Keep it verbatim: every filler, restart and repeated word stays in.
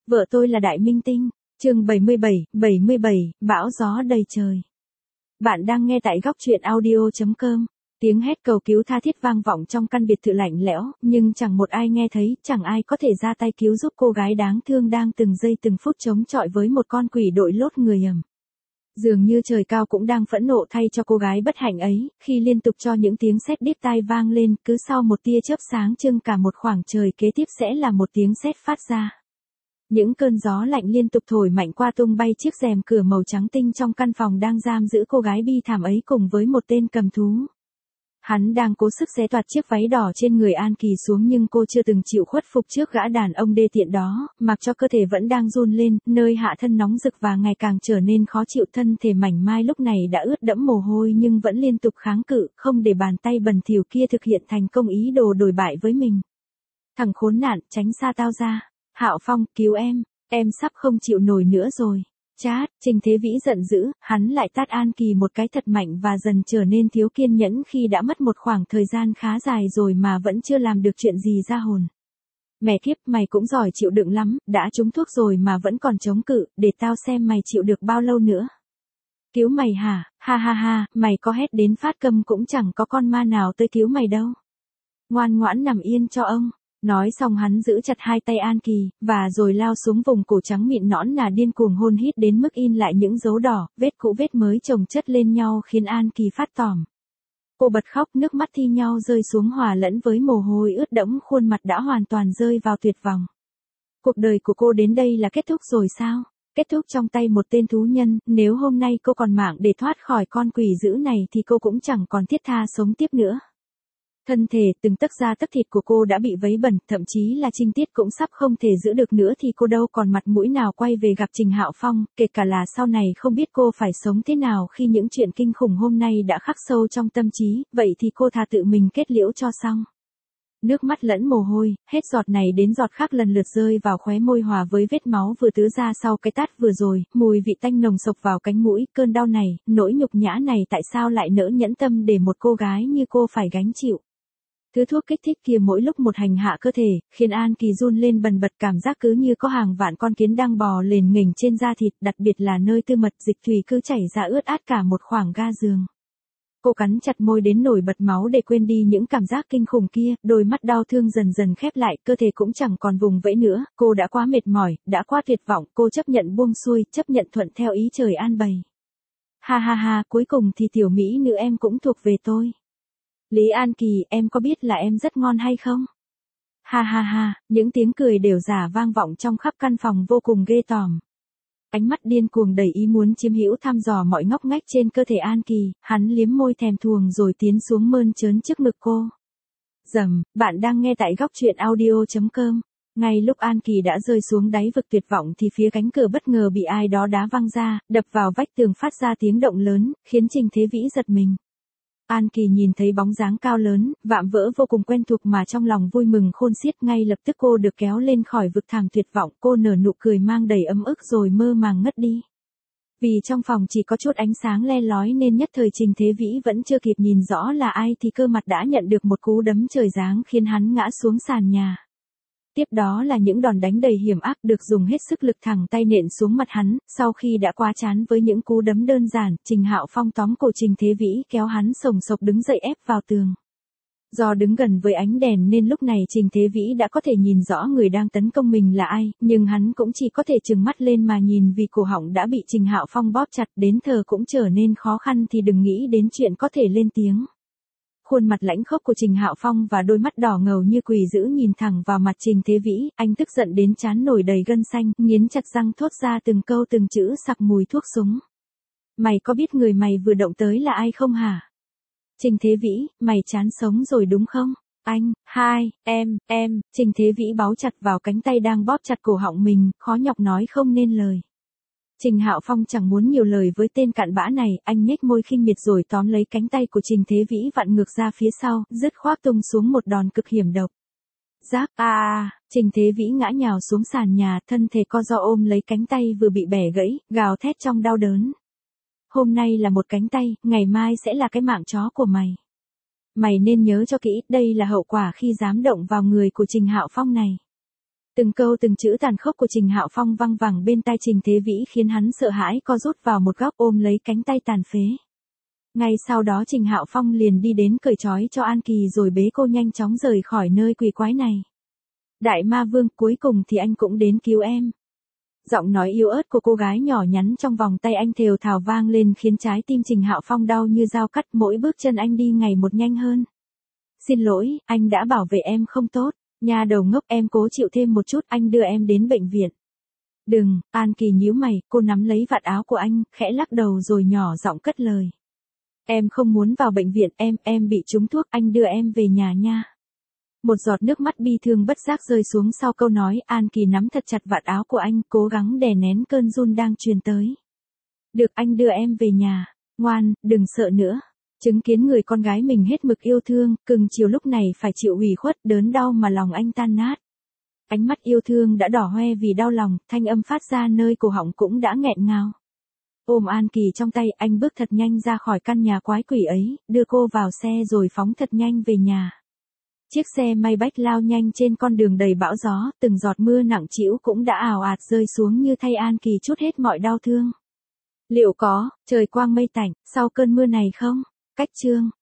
Vợ tôi là đại minh tinh. Chương bảy mươi bảy, bảy mươi bảy, bão gió đầy trời. Bạn đang nghe tại góc truyện audio chấm com. Tiếng hét cầu cứu tha thiết vang vọng trong căn biệt thự lạnh lẽo, nhưng chẳng một ai nghe thấy, chẳng ai có thể ra tay cứu giúp cô gái đáng thương đang từng giây từng phút chống chọi với một con quỷ đội lốt người ầm. Dường như trời cao cũng đang phẫn nộ thay cho cô gái bất hạnh ấy, khi liên tục cho những tiếng sét điếc tai vang lên, cứ sau một tia chớp sáng trưng cả một khoảng trời kế tiếp sẽ là một tiếng sét phát ra. Những cơn gió lạnh liên tục thổi mạnh qua tung bay chiếc rèm cửa màu trắng tinh trong căn phòng đang giam giữ cô gái bi thảm ấy cùng với một tên cầm thú. Hắn đang cố sức xé toạc chiếc váy đỏ trên người An Kỳ xuống nhưng cô chưa từng chịu khuất phục trước gã đàn ông đê tiện đó, mặc cho cơ thể vẫn đang run lên, nơi hạ thân nóng rực và ngày càng trở nên khó chịu. Thân thể mảnh mai lúc này đã ướt đẫm mồ hôi nhưng vẫn liên tục kháng cự, không để bàn tay bẩn thỉu kia thực hiện thành công ý đồ đổi bại với mình. Thằng khốn nạn, tránh xa tao ra. Hạo Phong, cứu em, em sắp không chịu nổi nữa rồi. Chát, Trình Thế Vĩ giận dữ, hắn lại tát An Kỳ một cái thật mạnh và dần trở nên thiếu kiên nhẫn khi đã mất một khoảng thời gian khá dài rồi mà vẫn chưa làm được chuyện gì ra hồn. Mẹ kiếp, mày cũng giỏi chịu đựng lắm, đã trúng thuốc rồi mà vẫn còn chống cự, để tao xem mày chịu được bao lâu nữa. Cứu mày hả, ha ha ha, mày có hét đến phát câm cũng chẳng có con ma nào tới cứu mày đâu. Ngoan ngoãn nằm yên cho ông. Nói xong hắn giữ chặt hai tay An Kỳ, và rồi lao xuống vùng cổ trắng mịn nõn nà điên cuồng hôn hít đến mức in lại những dấu đỏ, vết cũ vết mới chồng chất lên nhau khiến An Kỳ phát tỏm. Cô bật khóc, nước mắt thi nhau rơi xuống hòa lẫn với mồ hôi ướt đẫm, khuôn mặt đã hoàn toàn rơi vào tuyệt vọng. Cuộc đời của cô đến đây là kết thúc rồi sao? Kết thúc trong tay một tên thú nhân, nếu hôm nay cô còn mạng để thoát khỏi con quỷ dữ này thì cô cũng chẳng còn thiết tha sống tiếp nữa. Thân thể, từng tấc da tấc thịt của cô đã bị vấy bẩn, thậm chí là trinh tiết cũng sắp không thể giữ được nữa thì cô đâu còn mặt mũi nào quay về gặp Trình Hạo Phong, kể cả là sau này không biết cô phải sống thế nào khi những chuyện kinh khủng hôm nay đã khắc sâu trong tâm trí, vậy thì cô thà tự mình kết liễu cho xong. Nước mắt lẫn mồ hôi, hết giọt này đến giọt khác lần lượt rơi vào khóe môi hòa với vết máu vừa tứa ra sau cái tát vừa rồi, mùi vị tanh nồng sộc vào cánh mũi, cơn đau này, nỗi nhục nhã này tại sao lại nỡ nhẫn tâm để một cô gái như cô phải gánh chịu. Thứ thuốc kích thích kia mỗi lúc một hành hạ cơ thể, khiến An Kỳ run lên bần bật, cảm giác cứ như có hàng vạn con kiến đang bò lềnh nghềnh trên da thịt, đặc biệt là nơi tư mật, dịch thủy cứ chảy ra ướt át cả một khoảng ga giường. Cô cắn chặt môi đến nổi bật máu để quên đi những cảm giác kinh khủng kia, đôi mắt đau thương dần dần khép lại, cơ thể cũng chẳng còn vùng vẫy nữa, cô đã quá mệt mỏi, đã quá tuyệt vọng, cô chấp nhận buông xuôi, chấp nhận thuận theo ý trời an bày. Ha ha ha, cuối cùng thì tiểu mỹ nữ em cũng thuộc về tôi. Lý An Kỳ, em có biết là em rất ngon hay không? Ha ha ha, những tiếng cười đều giả vang vọng trong khắp căn phòng vô cùng ghê tởm. Ánh mắt điên cuồng đầy ý muốn chiếm hữu thăm dò mọi ngóc ngách trên cơ thể An Kỳ, hắn liếm môi thèm thuồng rồi tiến xuống mơn trớn trước ngực cô. Dầm, bạn đang nghe tại góc truyện audio chấm com. Ngay lúc An Kỳ đã rơi xuống đáy vực tuyệt vọng thì phía cánh cửa bất ngờ bị ai đó đá văng ra, đập vào vách tường phát ra tiếng động lớn, khiến Trình Thế Vĩ giật mình. An Kỳ nhìn thấy bóng dáng cao lớn, vạm vỡ vô cùng quen thuộc mà trong lòng vui mừng khôn xiết, ngay lập tức cô được kéo lên khỏi vực thẳm tuyệt vọng, cô nở nụ cười mang đầy ấm ức rồi mơ màng ngất đi. Vì trong phòng chỉ có chút ánh sáng le lói nên nhất thời Trình Thế Vĩ vẫn chưa kịp nhìn rõ là ai thì cơ mặt đã nhận được một cú đấm trời giáng khiến hắn ngã xuống sàn nhà. Tiếp đó là những đòn đánh đầy hiểm ác được dùng hết sức lực thẳng tay nện xuống mặt hắn, sau khi đã quá chán với những cú đấm đơn giản, Trình Hạo Phong tóm cổ Trình Thế Vĩ kéo hắn sồng sộc đứng dậy ép vào tường. Do đứng gần với ánh đèn nên lúc này Trình Thế Vĩ đã có thể nhìn rõ người đang tấn công mình là ai, nhưng hắn cũng chỉ có thể trừng mắt lên mà nhìn vì cổ họng đã bị Trình Hạo Phong bóp chặt, đến thở cũng trở nên khó khăn thì đừng nghĩ đến chuyện có thể lên tiếng. Khuôn mặt lãnh khốc của Trình Hạo Phong và đôi mắt đỏ ngầu như quỷ dữ nhìn thẳng vào mặt Trình Thế Vĩ, anh tức giận đến trán nổi đầy gân xanh, nghiến chặt răng thốt ra từng câu từng chữ sặc mùi thuốc súng. Mày có biết người mày vừa động tới là ai không hả? Trình Thế Vĩ, mày chán sống rồi đúng không? Anh, hai, em, em, Trình Thế Vĩ báu chặt vào cánh tay đang bóp chặt cổ họng mình, khó nhọc nói không nên lời. Trình Hạo Phong chẳng muốn nhiều lời với tên cặn bã này, anh nhếch môi khinh miệt rồi tóm lấy cánh tay của Trình Thế Vĩ vặn ngược ra phía sau, dứt khoát tung xuống một đòn cực hiểm độc. Rác a à, Trình Thế Vĩ ngã nhào xuống sàn nhà, thân thể co ro ôm lấy cánh tay vừa bị bẻ gãy, gào thét trong đau đớn. Hôm nay là một cánh tay, ngày mai sẽ là cái mạng chó của mày. Mày nên nhớ cho kỹ, đây là hậu quả khi dám động vào người của Trình Hạo Phong này. Từng câu từng chữ tàn khốc của Trình Hạo Phong văng vẳng bên tai Trình Thế Vĩ khiến hắn sợ hãi co rút vào một góc ôm lấy cánh tay tàn phế. Ngay sau đó Trình Hạo Phong liền đi đến cởi trói cho An Kỳ rồi bế cô nhanh chóng rời khỏi nơi quỷ quái này. Đại ma vương, cuối cùng thì anh cũng đến cứu em. Giọng nói yếu ớt của cô gái nhỏ nhắn trong vòng tay anh thều thào vang lên khiến trái tim Trình Hạo Phong đau như dao cắt, mỗi bước chân anh đi ngày một nhanh hơn. Xin lỗi, anh đã bảo vệ em không tốt. Nha đầu ngốc, em cố chịu thêm một chút, anh đưa em đến bệnh viện. Đừng, An Kỳ nhíu mày, cô nắm lấy vạt áo của anh, khẽ lắc đầu rồi nhỏ giọng cất lời. Em không muốn vào bệnh viện, em, em bị trúng thuốc, anh đưa em về nhà nha. Một giọt nước mắt bi thương bất giác rơi xuống sau câu nói, An Kỳ nắm thật chặt vạt áo của anh, cố gắng đè nén cơn run đang truyền tới. Được, anh đưa em về nhà, ngoan, đừng sợ nữa. Chứng kiến người con gái mình hết mực yêu thương, cưng chiều lúc này phải chịu ủy khuất, đớn đau mà lòng anh tan nát. Ánh mắt yêu thương đã đỏ hoe vì đau lòng, thanh âm phát ra nơi cổ họng cũng đã nghẹn ngào. Ôm An Kỳ trong tay, anh bước thật nhanh ra khỏi căn nhà quái quỷ ấy, đưa cô vào xe rồi phóng thật nhanh về nhà. Chiếc xe may bách lao nhanh trên con đường đầy bão gió, từng giọt mưa nặng trĩu cũng đã ào ạt rơi xuống như thay An Kỳ trút hết mọi đau thương. Liệu có trời quang mây tạnh sau cơn mưa này không? Cách chương